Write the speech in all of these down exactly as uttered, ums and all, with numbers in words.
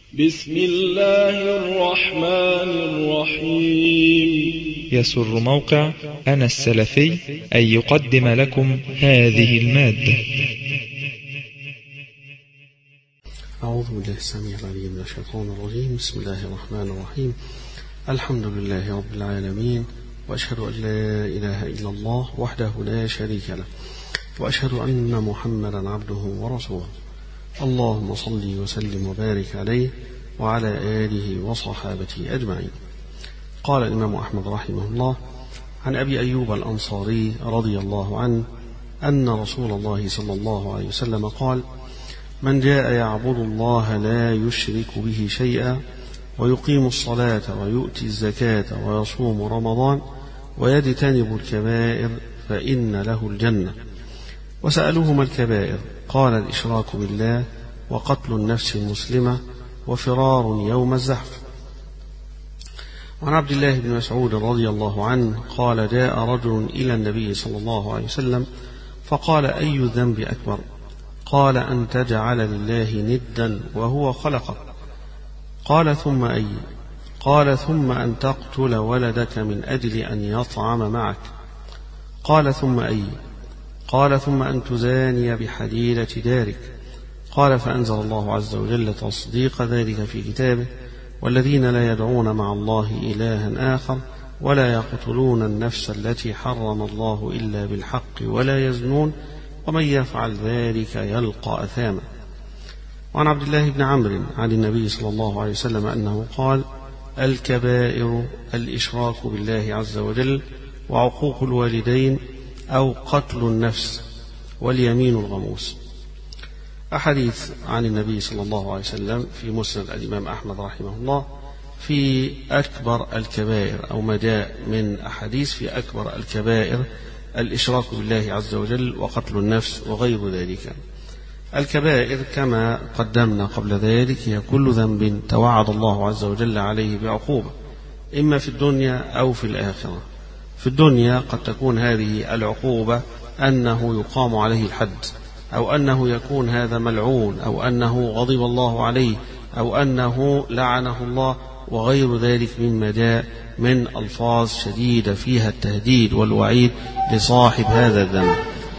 بسم الله الرحمن الرحيم. يسر موقع أنا السلفي أن يقدم لكم هذه المادة. أعوذ بالله السميع العليم من الشيطان الرجيم. بسم الله الرحمن الرحيم. الحمد لله رب العالمين، وأشهد أن لا إله إلا الله وحده لا شريك له، وأشهد أن محمدا عبده ورسوله. اللهم صل وسلم وبارك عليه وعلى آله وصحابته أجمعين. قال الإمام أحمد رحمه الله عن أبي أيوب الأنصاري رضي الله عنه أن رسول الله صلى الله عليه وسلم قال: من جاء يعبد الله لا يشرك به شيئا ويقيم الصلاة ويؤتي الزكاة ويصوم رمضان ويجتنب الكبائر فإن له الجنة. وسألوه ما الكبائر؟ قال: الإشراك بالله وقتل النفس المسلمة وفرار يوم الزحف. وعن عبد الله بن مسعود رضي الله عنه قال: جاء رجل إلى النبي صلى الله عليه وسلم فقال: أي الذنب أكبر؟ قال: أن تجعل لله ندا وهو خلقك. قال: ثم أي؟ قال: ثم أن تقتل ولدك من أجل أن يطعم معك. قال: ثم أي؟ قال: ثم أن تزاني بحليلة دارك. قال: فأنزل الله عز وجل تصديق ذلك في كتابه: والذين لا يدعون مع الله إلها آخر ولا يقتلون النفس التي حرم الله إلا بالحق ولا يزنون ومن يفعل ذلك يلقى أثاما. وعن عبد الله بن عمرو عن النبي صلى الله عليه وسلم أنه قال: الكبائر الإشراك بالله عز وجل وعقوق الوالدين أو قتل النفس واليمين الغموس. أحاديث عن النبي صلى الله عليه وسلم في مسند الإمام أحمد رحمه الله في أكبر الكبائر، أو ما جاء من أحاديث في أكبر الكبائر الإشراك بالله عز وجل وقتل النفس وغير ذلك. الكبائر كما قدمنا قبل ذلك هي كل ذنب توعد الله عز وجل عليه بعقوبة، إما في الدنيا أو في الآخرة. في الدنيا قد تكون هذه العقوبة أنه يقام عليه الحد، أو أنه يكون هذا ملعون، أو أنه غضب الله عليه، أو أنه لعنه الله، وغير ذلك مما جاء من ألفاظ شديدة فيها التهديد والوعيد لصاحب هذا الذنب.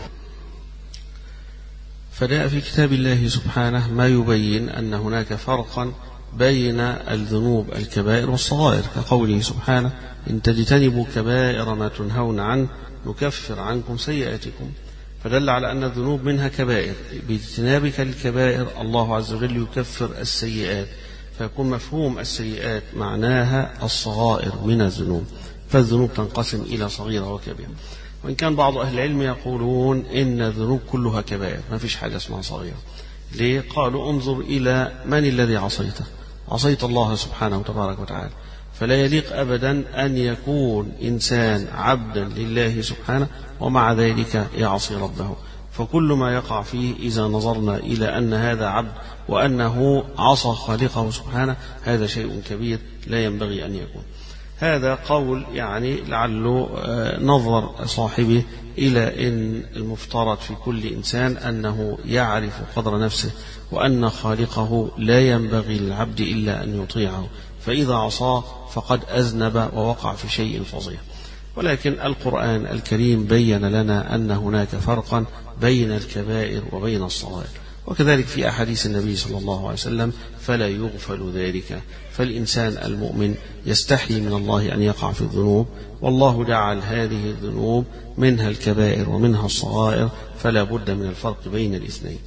فجاء في كتاب الله سبحانه ما يبين أن هناك فرقا بين الذنوب الكبائر والصغائر، كقوله سبحانه: إن تجتنبوا كبائر ما تنهون عنه نكفر عنكم سيئاتكم. فدل على أن الذنوب منها كبائر، باجتنابك للكبائر الله عز وجل يكفر السيئات، فيكون مفهوم السيئات معناها الصغائر من الذنوب. فالذنوب تنقسم إلى صغيرة وكبيرة، وإن كان بعض أهل العلم يقولون إن الذنوب كلها كبائر، ما فيش حاجة اسمها صغيرة. ليه؟ قالوا: انظر إلى من الذي عصيته، عصيت الله سبحانه وتبارك وتعالى، فلا يليق أبدا أن يكون إنسان عبدا لله سبحانه ومع ذلك يعصي ربه. فكل ما يقع فيه إذا نظرنا إلى أن هذا عبد وأنه عصى خالقه سبحانه هذا شيء كبير لا ينبغي أن يكون. هذا قول يعني لعله نظر صاحبه إلى أن المفترض في كل إنسان أنه يعرف قدر نفسه، وأن خالقه لا ينبغي للعبد إلا أن يطيعه، فإذا عصاه فقد أذنب ووقع في شيء فظيع. ولكن القرآن الكريم بين لنا أن هناك فرقا بين الكبائر وبين الصغائر، وكذلك في أحاديث النبي صلى الله عليه وسلم فلا يغفل ذلك. فالإنسان المؤمن يستحي من الله أن يقع في الذنوب، والله جعل هذه الذنوب منها الكبائر ومنها الصغائر، فلا بد من الفرق بين الاثنين.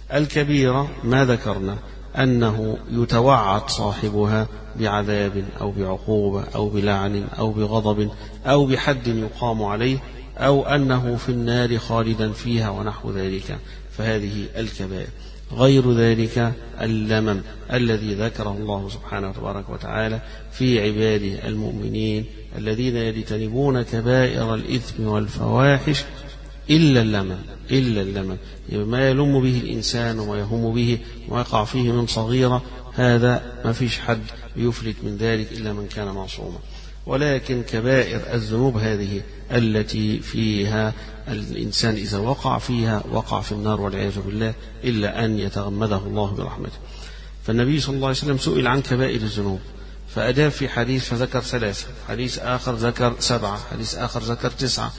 الكبيرة ما ذكرنا أنه يتوعد صاحبها بعذاب أو بعقوبة أو بلعن أو بغضب أو بحد يقام عليه، أو أنه في النار خالدا فيها ونحو ذلك، فهذه الكبائر. غير ذلك اللمم الذي ذكره الله سبحانه وتبارك وتعالى في عباده المؤمنين الذين يجتنبون كبائر الإثم والفواحش إلا اللمم إلا اللمم ما يلم به الإنسان وما يهم به ويقع فيه من صغيرة، هذا ما فيش حد يفلت من ذلك إلا من كان معصوما. ولكن كبائر الذنوب هذه التي فيها الإنسان إذا وقع فيها وقع في النار والعياذ بالله، إلا أن يتغمده الله برحمته. فالنبي صلى الله عليه وسلم سئل عن كبائر الذنوب فأجاب في حديث فذكر ثلاثة، حديث آخر ذكر سبعة، حديث آخر ذكر تسعة،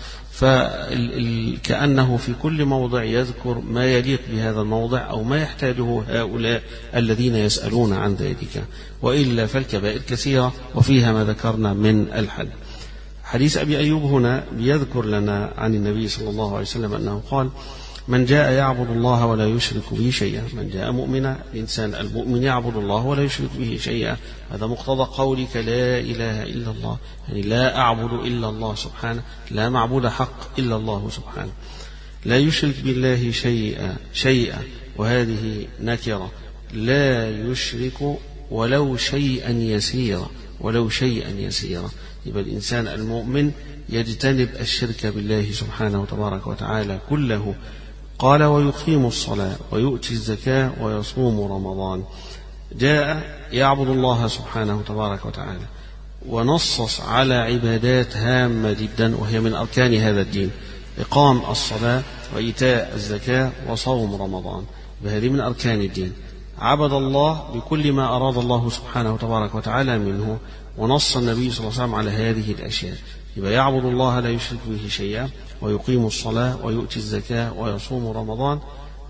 فكأنه في كل موضع يذكر ما يليق بهذا الموضع أو ما يحتاجه هؤلاء الذين يسألون عن ذلك، وإلا فالكبائر كثيرة وفيها ما ذكرنا من الحد. حديث أبي أيوب هنا بيذكر لنا عن النبي صلى الله عليه وسلم أنه قال: من جاء يعبد الله ولا يشرك به شيئا. من جاء مؤمنا، الإنسان المؤمن يعبد الله ولا يشرك به شيئا، هذا مقتضى قولك لا إله إلا الله، يعني لا أعبد إلا الله سبحانه، لا معبود حق إلا الله سبحانه. لا يشرك بالله شيئا شيئا وهذه نكرة، لا يشرك ولو شيئا يسيرا، ولو شيئا يسيرا. يبقى الإنسان المؤمن يجتنب الشرك بالله سبحانه وتبارك وتعالى كله. قال: ويقيم الصلاة ويؤتي الزكاة ويصوم رمضان. جاء يعبد الله سبحانه وتبارك وتعالى ونصص على عبادات هامة جدا وهي من أركان هذا الدين: إقام الصلاة وإيتاء الزكاة وصوم رمضان. بهذه من أركان الدين. عبد الله بكل ما أراد الله سبحانه وتبارك وتعالى منه، ونص النبي صلى الله عليه وسلم على هذه الأشياء. يبقى يعبد الله لا يشرك به شيئا، ويقيم الصلاة ويؤتي الزكاة ويصوم رمضان،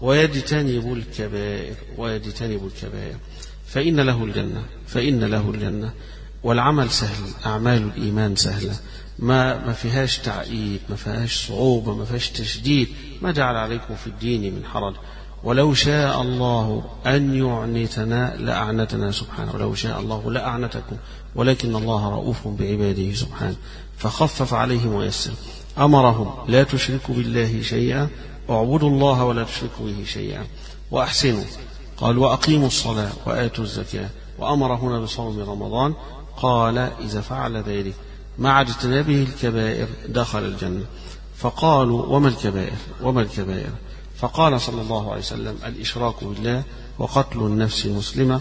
ويجتنب الكبائر ويجتنب الكبائر فإن له الجنة فإن له الجنة. والعمل سهل، أعمال الإيمان سهلة، ما ما فيهاش تعقيد، ما فيهاش صعوبة، ما فيهاش تشديد، ما جعل عليكم في الدين من حرج. ولو شاء الله أن يعنتنا لأعنتنا سبحانه، ولو شاء الله لأعنتكم، ولكن الله رؤوف بعباده سبحانه، فخفف عليهم ويسر. أمرهم: لا تشركوا بالله شيئا، اعبدوا الله ولا تشركوا به شيئا، وأحسنوا. قال: وأقيموا الصلاة وآتوا الزكاة. وأمر هنا بصوم رمضان، قال: إذا فعل ذلك مع اجتنابه الكبائر دخل الجنة. فقالوا: وما الكبائر وما الكبائر؟ فقال صلى الله عليه وسلم: الإشراك بالله، وقتل النفس المسلمة،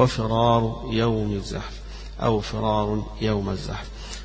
وفرار يوم الزحف أو فرار يوم الزحف.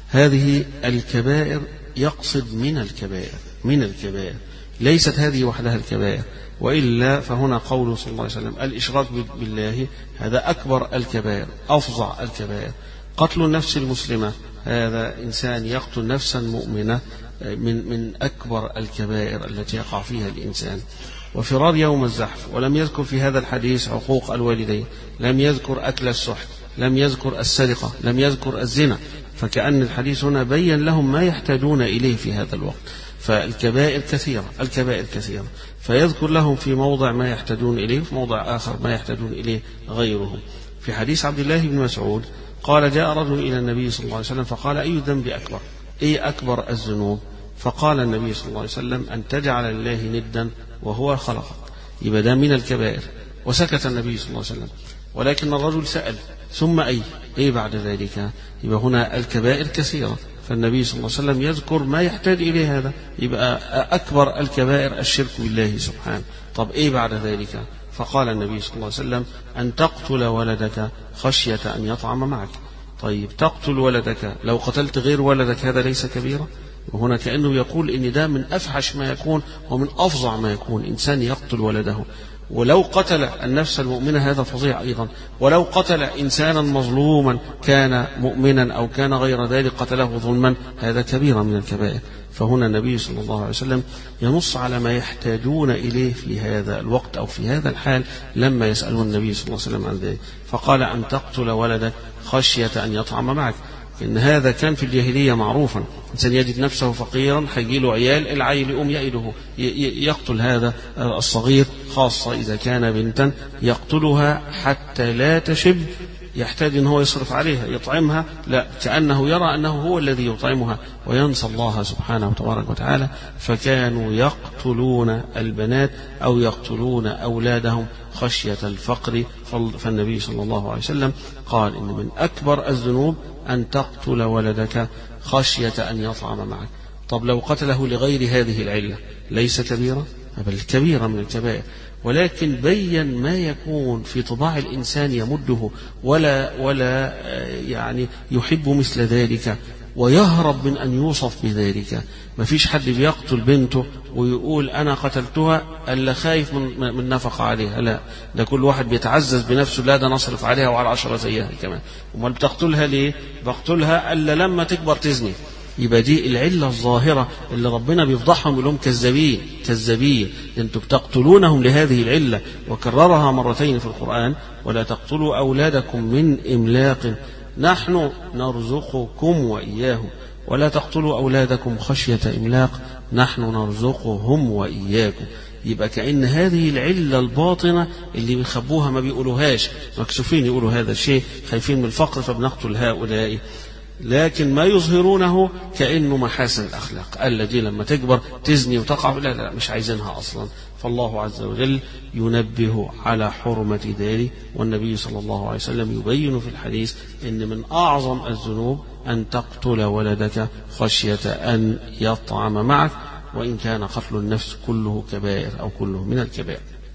هذه الكبائر يقصد من الكبائر من الكبائر ليست هذه وحدها الكبائر، وإلا فهنا قوله صلى الله عليه وسلم: الإشراك بالله، هذا أكبر الكبائر، أفظع الكبائر. قتل النفس المسلمة، هذا إنسان يقتل نفسا مؤمنة، من من أكبر الكبائر التي يقع فيها الإنسان. وفرار يوم الزحف. ولم يذكر في هذا الحديث عقوق الوالدين، لم يذكر أكل السحت، لم يذكر السرقة، لم يذكر الزنا، فكأن الحديث هنا بين لهم ما يحتاجون إليه في هذا الوقت. فالكبائر كثيرة الكبائر كثيرة فيذكر لهم في موضع ما يحتاجون إليه، في موضع آخر ما يحتاجون إليه غيرهم. في حديث عبد الله بن مسعود قال: جاء رجل إلى النبي صلى الله عليه وسلم فقال: أي الذنب أكبر؟ إيه أكبر الذنوب؟ فقال النبي صلى الله عليه وسلم: أن تجعل لله ندا وهو خلقك. يبقى ده من الكبائر. وسكت النبي صلى الله عليه وسلم. ولكن الرجل سأل: ثم أي؟ إيه بعد ذلك؟ يبقى هنا الكبائر كثيرة، فالنبي صلى الله عليه وسلم يذكر ما يحتاج إليه. هذا يبقى أكبر الكبائر الشرك بالله سبحانه. طب إيه بعد ذلك؟ فقال النبي صلى الله عليه وسلم: أن تقتل ولدك خشية أن يطعم معك. طيب تقتل ولدك، لو قتلت غير ولدك هذا ليس كبيرة؟ وهنا كأنه يقول إن ده من أفحش ما يكون ومن أفظع ما يكون، إنسان يقتل ولده. ولو قتل النفس المؤمنة هذا فظيع أيضا، ولو قتل إنسانا مظلوما كان مؤمنا أو كان غير ذلك قتله ظلما، هذا كبيرة من الكبائر. فهنا النبي صلى الله عليه وسلم ينص على ما يحتاجون إليه في هذا الوقت أو في هذا الحال لما يسألون النبي صلى الله عليه وسلم عن ذلك. فقال: أن تقتل ولدك خشية أن يطعم معك. إن هذا كان في الجاهلية معروفا، إنسان يجد نفسه فقيرا هيجيله عيال، العيل يقوم يأيده يقتل هذا الصغير، خاصة إذا كان بنتا يقتلها حتى لا تشب، يحتاج أن هو يصرف عليها يطعمها، لا، كأنه يرى أنه هو الذي يطعمها وينسى الله سبحانه وتبارك وتعالى. فكانوا يقتلون البنات أو يقتلون أولادهم خشية الفقر. فالنبي صلى الله عليه وسلم قال إن من أكبر الذنوب أن تقتل ولدك خشية أن يطعم معك. طب لو قتله لغير هذه العلة ليس كبيرة؟ بل كبيرة من الكبائر. ولكن بين ما يكون في طباع الإنسان يمده ولا ولا يعني يحب مثل ذلك، ويهرب من أن يوصف بذلك. ما فيش حد بيقتل بنته ويقول أنا قتلتها ألا خايف من, من نفقة عليها، لا، ده كل واحد بيتعزز بنفسه، لا ده نصرف عليها وعلى عشرة زيها كمان. وما بتقتلها ليه؟ بقتلها ألا لما تكبر تزني. يبقى دي العلة الظاهرة اللي ربنا بيفضحهم يقول لهم كذابين كذابين، انتم بتقتلونهم لهذه العلة، وكررها مرتين في القرآن: ولا تقتلوا أولادكم من إملاق نحن نرزقكم وإياهم، ولا تقتلوا أولادكم خشية إملاق نحن نرزقهم وإياكم. يبقى كأن هذه العلة الباطنة اللي بيخبوها ما بيقولوهاش، مكسوفين يقولوا هذا الشيء، خايفين من الفقر فبنقتل هؤلاء، لكن ما يظهرونه كأنه محاسن الأخلاق. التي لما تكبر تزني وتقع، لا لا مش عايزينها أصلا. فالله عز وجل ينبه على حرمة ذلك، والنبي صلى الله عليه وسلم يبين في الحديث إن من أعظم الذنوب أن تقتل ولدك خشية أن يطعم معك، وإن كان قتل النفس كله كبائر أو كله من الكبائر.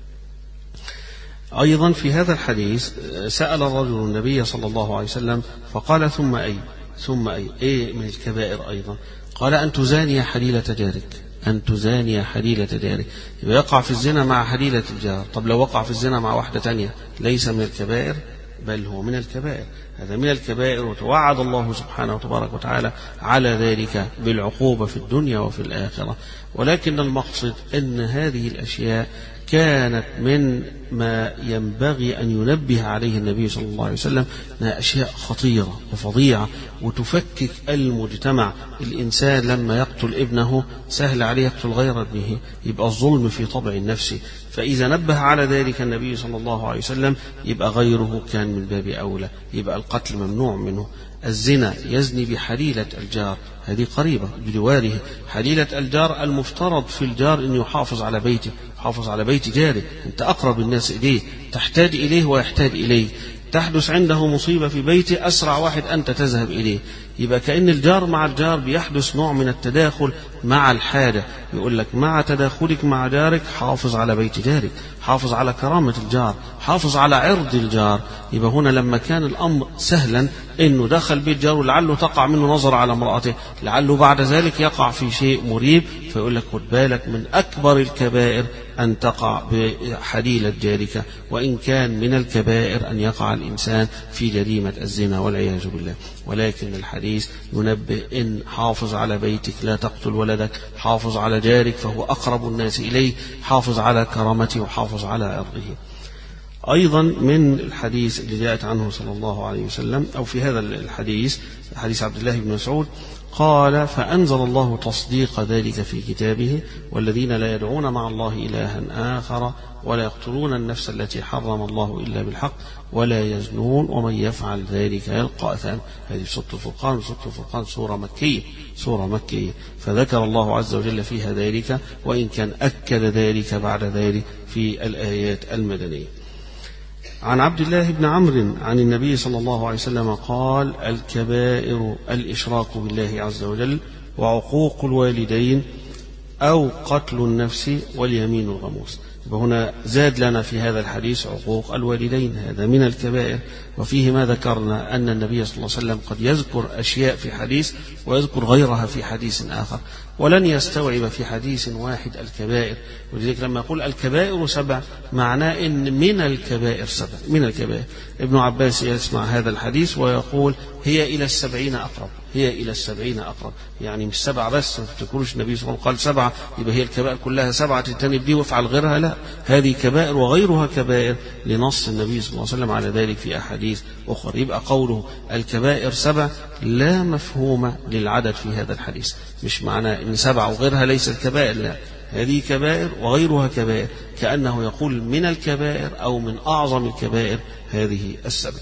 أيضا في هذا الحديث سأل الرجل النبي صلى الله عليه وسلم فقال: ثم أي؟ ثم أي؟ إيه من الكبائر أيضا؟ قال: أن تزاني حليلة جارك، أن تزاني حليلة جارك. يبقى يقع في الزنا مع حليلة الجار. طب لو وقع في الزنا مع واحدة تانية ليس من الكبائر؟ بل هو من الكبائر، هذا من الكبائر، وتوعد الله سبحانه وتبارك وتعالى على ذلك بالعقوبة في الدنيا وفي الآخرة. ولكن المقصد أن هذه الأشياء كانت من ما ينبغي أن ينبه عليه النبي صلى الله عليه وسلم، أنها أشياء خطيرة وفظيعة وتفكك المجتمع. الإنسان لما يقتل ابنه سهل عليه يقتل غير ابنه، يبقى الظلم في طبع النفس. فإذا نبه على ذلك النبي صلى الله عليه وسلم يبقى غيره كان من باب أولى، يبقى القتل ممنوع منه. الزنا يزني بحليلة الجار، هذه قريبة بجواره. حليلة الجار المفترض في الجار أن يحافظ على بيته، يحافظ على بيت جاره، أنت أقرب الناس إليه، تحتاج إليه ويحتاج إليه. تحدث عنده مصيبة في بيته أسرع واحد أنت تذهب إليه. يبقى كأن الجار مع الجار بيحدث نوع من التداخل مع الحاجة. يقول لك مع تداخلك مع جارك حافظ على بيت جارك، حافظ على كرامة الجار، حافظ على عرض الجار. يبقى هنا لما كان الأمر سهلا إنه دخل بيت جاره لعله تقع منه نظر على امرأته، لعله بعد ذلك يقع في شيء مريب، فيقول لك خد بالك من أكبر الكبائر أن تقع بحليلة جارك، وإن كان من الكبائر أن يقع الإنسان في جريمة الزنا والعياذ بالله. ولكن الحديث ينبه إن حافظ على بيتك، لا تقتل ولدك، حافظ على جارك فهو أقرب الناس إليه، حافظ على كرامته وحافظ على عرضه. أيضا من الحديث اللي جاءت عنه صلى الله عليه وسلم، أو في هذا الحديث حديث عبد الله بن مسعود قال: فأنزل الله تصديق ذلك في كتابه: والذين لا يدعون مع الله إلها آخر ولا يقتلون النفس التي حرم الله إلا بالحق ولا يزنون ومن يفعل ذلك يلقى أثاما. هذه سورة الفرقان، سورة الفرقان سورة مكية، سورة مكية، فذكر الله عز وجل فيها ذلك، وإن كان أكد ذلك بعد ذلك في الآيات المدنية. عن عبد الله بن عمرو عن النبي صلى الله عليه وسلم قال: الكبائر الإشراك بالله عز وجل وعقوق الوالدين أو قتل النفس واليمين الغموس. وهنا زاد لنا في هذا الحديث عقوق الوالدين، هذا من الكبائر. وفيه ما ذكرنا أن النبي صلى الله عليه وسلم قد يذكر أشياء في حديث ويذكر غيرها في حديث آخر، ولن يستوعب في حديث واحد الكبائر. ولذلك لما يقول الكبائر سبع معناه إن من الكبائر سبع، من الكبائر. ابن عباس يسمع هذا الحديث ويقول: هي إلى السبعين أقرب، هي إلى السبعين أقرب، يعني مش سبعة بس. ما تقولش النبي صلى الله عليه وسلم قال سبعة يبقى هي الكبائر كلها سبعة تتنب دي وافعل غيرها، لا، هذه كبائر وغيرها كبائر لنص النبي صلى الله عليه وسلم على ذلك في أحاديث أخرى. يبقى قوله الكبائر سبع لا مفهوم للعدد في هذا الحديث، مش معناه إن سبعة وغيرها ليس الكبائر، لا، هذه كبائر وغيرها كبائر، كأنه يقول من الكبائر أو من أعظم الكبائر هذه السبع.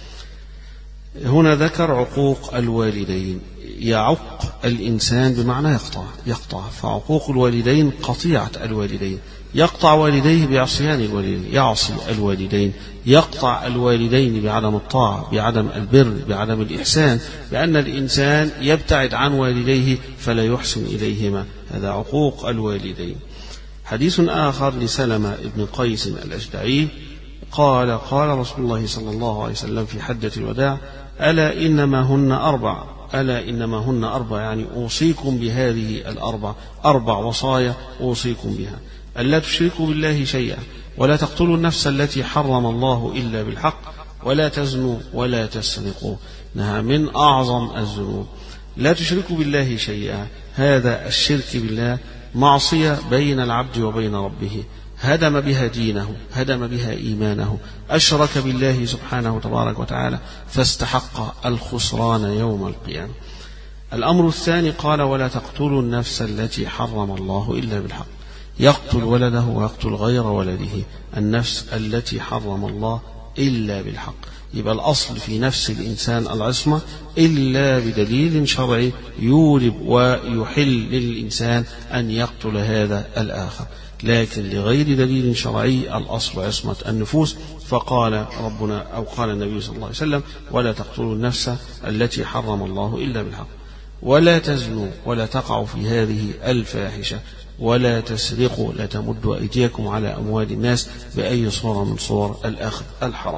هنا ذكر عقوق الوالدين، يعق الإنسان بمعنى يقطع، يقطع، فعقوق الوالدين قطيعة الوالدين، يقطع والديه بعصيان الوالدين، يعصي الوالدين، يقطع الوالدين بعدم الطاعة، بعدم البر، بعدم الإحسان، بأن الإنسان يبتعد عن والديه فلا يحسن إليهما، هذا عقوق الوالدين. حديث آخر لسلمة بن قيس الأشجعي قال: قال رسول الله صلى الله عليه وسلم في حجة الوداع: ألا إنما هن أربع: ألا إنما هن أربع، يعني أوصيكم بهذه الأربع، أربع وصايا أوصيكم بها: ألا تشركوا بالله شيئا، ولا تقتلوا النفس التي حرم الله إلا بالحق، ولا تزنوا، ولا تسرقوا. إنها من أعظم الذنوب. لا تشركوا بالله شيئا، هذا الشرك بالله معصية بين العبد وبين ربه، هدم بها دينه، هدم بها إيمانه، أشرك بالله سبحانه تبارك وتعالى فاستحق الخسران يوم القيامة. الأمر الثاني قال: ولا تقتلوا النفس التي حرم الله إلا بالحق. يقتل ولده ويقتل غير ولده، النفس التي حرم الله إلا بالحق. يبقى الأصل في نفس الإنسان العصمة إلا بدليل شرعي يوجب ويحل للإنسان أن يقتل هذا الآخر، لكن لغير دليل شرعي الأصل عصمة النفوس. فقال ربنا أو قال النبي صلى الله عليه وسلم: ولا تقتلوا النفس التي حرم الله إلا بالحق، ولا تزنوا، ولا تقعوا في هذه الفاحشة، ولا تسرقوا، لا تمدوا أيديكم على أموال الناس بأي صورة من صور الأخذ الحرام.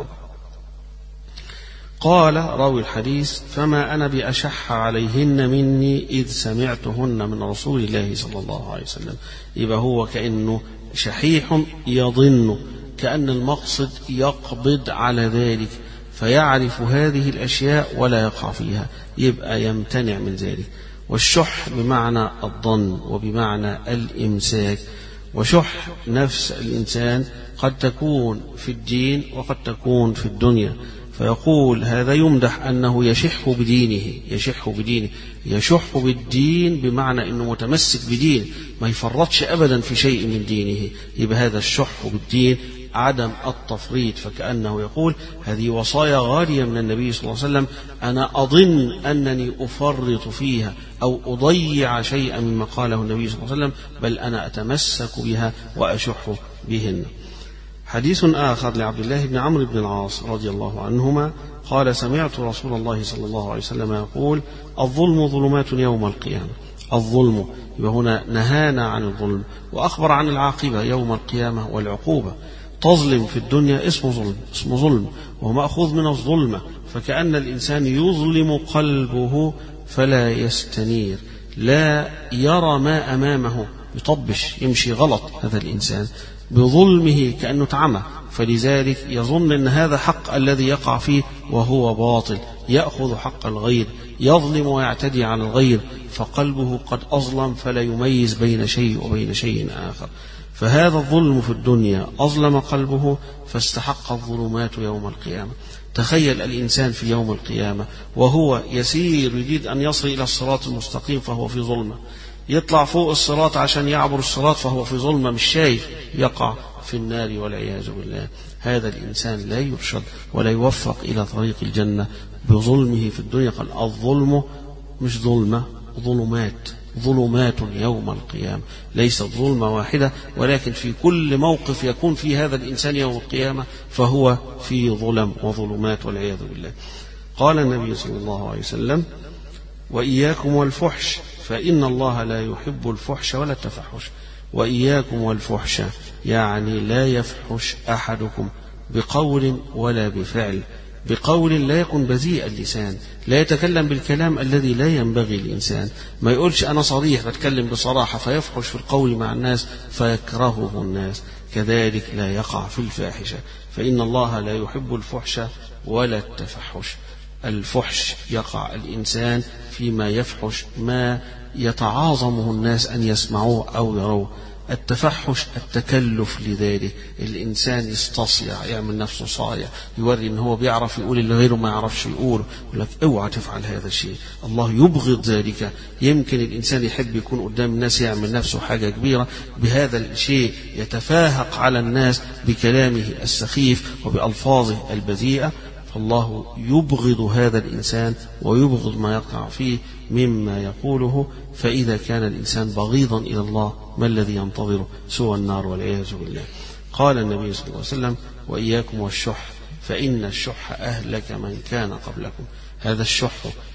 قال راوي الحديث: فما أنا بأشح عليهن مني إذ سمعتهن من رسول الله صلى الله عليه وسلم. يبقى هو كأنه شحيح يظن كأن المقصد يقبض على ذلك، فيعرف هذه الأشياء ولا يقع فيها، يبقى يمتنع من ذلك. والشح بمعنى الظن وبمعنى الإمساك. وشح نفس الإنسان قد تكون في الدين وقد تكون في الدنيا، فيقول هذا يمدح أنه يشح بدينه، يشح بدينه، يشح بالدين بمعنى أنه متمسك بدين، ما يفرطش أبدا في شيء من دينه. يبقى هذا الشح بالدين عدم التفريط، فكأنه يقول هذه وصايا غالية من النبي صلى الله عليه وسلم، أنا أظن أنني أفرط فيها أو أضيع شيئا مما قاله النبي صلى الله عليه وسلم، بل أنا أتمسك بها وأشح بهن. حديث آخر لعبد الله بن عمرو بن العاص رضي الله عنهما قال: سمعت رسول الله صلى الله عليه وسلم يقول: الظلم ظلمات يوم القيامة. الظلم يبقى هنا نهانا عن الظلم وأخبر عن العاقبة يوم القيامة والعقوبة. تظلم في الدنيا اسمه ظلم، اسمه ظلم وهو مأخوذ من الظلمة، فكأن الإنسان يظلم قلبه فلا يستنير، لا يرى ما أمامه، يطبش، يمشي غلط هذا الإنسان بظلمه كأنه تعمى، فلذلك يظن أن هذا حق الذي يقع فيه وهو باطل، يأخذ حق الغير، يظلم ويعتدي على الغير، فقلبه قد أظلم فلا يميز بين شيء وبين شيء آخر. فهذا الظلم في الدنيا أظلم قلبه فاستحق الظلمات يوم القيامة. تخيل الإنسان في يوم القيامة وهو يسير يريد أن يصل إلى الصراط المستقيم فهو في ظلمة، يطلع فوق الصراط عشان يعبر الصراط فهو في ظلمة مش شايف، يقع في النار والعياذ بالله. هذا الإنسان لا يرشد ولا يوفق إلى طريق الجنة بظلمه في الدنيا. قال الظلم مش ظلمة، ظلمات، ظلمات يوم القيامة، ليست ظلمة واحدة، ولكن في كل موقف يكون في هذا الإنسان يوم القيامة فهو في ظلم وظلمات والعياذ بالله. قال النبي صلى الله عليه وسلم: وإياكم والفحش فإن الله لا يحب الفحش ولا التفحش. وإياكم والفحش يعني لا يفحش أحدكم بقول ولا بفعل. بقول لا يكن بذيء اللسان، لا يتكلم بالكلام الذي لا ينبغي الإنسان، ما يقولش أنا صريح بتكلم بصراحة فيفحش في القول مع الناس فيكرهه الناس، كذلك لا يقع في الفاحشة، فإن الله لا يحب الفحش ولا التفحش. الفحش يقع الإنسان فيما يفحش ما يتعاظمه الناس أن يسمعوه أو يروه. التفحش التكلف لذلك، الإنسان يستصيع، يعمل نفسه صايع، يوري إن هو بيعرف يقول اللي غيره ما يعرفش يقول، يقول لك اوعى تفعل هذا الشيء، الله يبغض ذلك. يمكن الإنسان يحب يكون قدام الناس يعمل نفسه حاجة كبيرة، بهذا الشيء يتفاهق على الناس بكلامه السخيف وبألفاظه البذيئة، فالله يبغض هذا الإنسان ويبغض ما يقع فيه مما يقوله. فإذا كان الإنسان بغيضا إلى الله ما الذي ينتظره سوى النار والعياذ بالله. قال النبي صلى الله عليه وسلم: وإياكم والشح فإن الشح أهلك من كان قبلكم. هذا الشح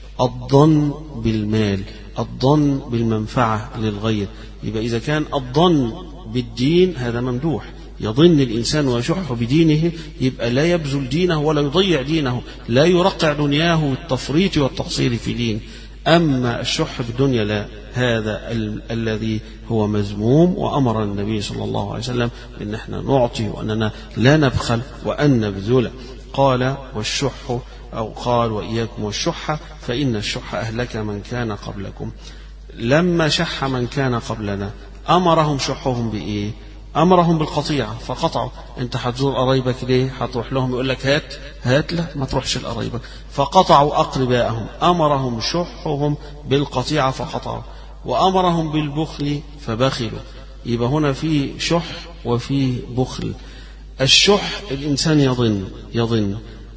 الظن بالمال، الظن بالمنفعة للغير. يبقى إذا كان الظن بالدين هذا ممدوح، يظن الإنسان ويشح بدينه، يبقى لا يبذل دينه ولا يضيع دينه، لا يرقع دنياه بالتفريط والتقصير في دين. أما الشح بالدنيا لا، هذا ال- الذي هو مذموم. وأمر النبي صلى الله عليه وسلم أن احنا نعطي وأننا لا نبخل وأن نبذل. قال والشح أو قال وإياكم والشح فإن الشح أهلك من كان قبلكم. لما شح من كان قبلنا أمرهم شحهم بإيه؟ أمرهم بالقطيعة فقطعوا. أنت هتزور قرايبك ليه؟ هتروح لهم يقول لك هات هات، لا ما تروحش لقرايبك، فقطعوا أقرباءهم. أمرهم شحهم بالقطيعة فقطعوا، وأمرهم بالبخل فبخلوا. يبقى هنا في شح وفي بخل. الشح الإنسان يظن يظن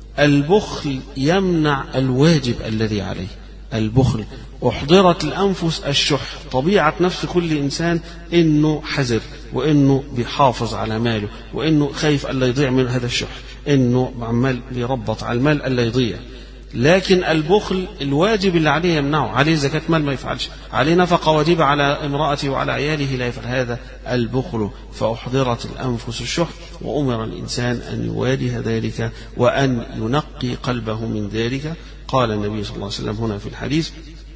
البخل يمنع الواجب الذي عليه. البخل أحضرت الأنفس الشح، طبيعة نفس كل إنسان إنه حذر، وإنه بيحافظ على ماله، وإنه خايف ألا يضيع من هذا الشح، إنه عمال بيربط على المال ألا يضيع. لكن البخل الواجب اللي عليه يمنعه، عليه زكاة مال ما يفعلش، عليه نفقة واجبة على امرأته وعلى عياله لا يفعل، هذا البخل. فأحضرت الأنفس الشح، وأمر الإنسان أن يواجه ذلك وأن ينقي قلبه من ذلك. قال النبي صلى الله عليه وسلم هنا في الحديث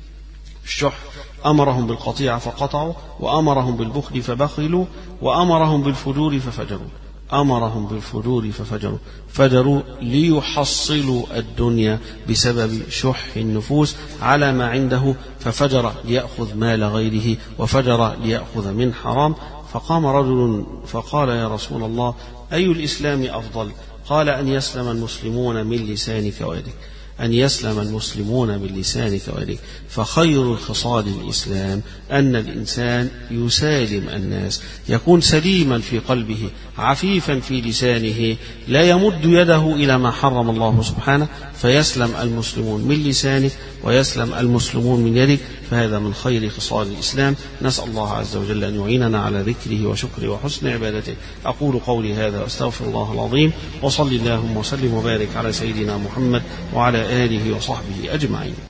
الشح أمرهم بالقطيعة فقطعوا، وأمرهم بالبخل فبخلوا، وأمرهم بالفجور ففجروا. أمرهم بالفجور ففجروا، فجروا ليحصلوا الدنيا بسبب شح النفوس على ما عنده، ففجر ليأخذ مال غيره، وفجر ليأخذ من حرام. فقام رجل فقال يا رسول الله أي الإسلام أفضل؟ قال أن يسلم المسلمون من لسانك ويدك، أن يسلم المسلمون من لسانك ويدك. فخير خصال الإسلام أن الإنسان يسالم الناس، يكون سليما في قلبه، عفيفا في لسانه، لا يمد يده إلى ما حرم الله سبحانه، فيسلم المسلمون من لسانك ويسلم المسلمون من يدك. فهذا من خير خصال الإسلام. نسأل الله عز وجل أن يعيننا على ذكره وشكره وحسن عبادته. أقول قولي هذا وأستغفر الله العظيم، وصلي اللهم وسلم وبارك على سيدنا محمد وعلى آله وصحبه أجمعين.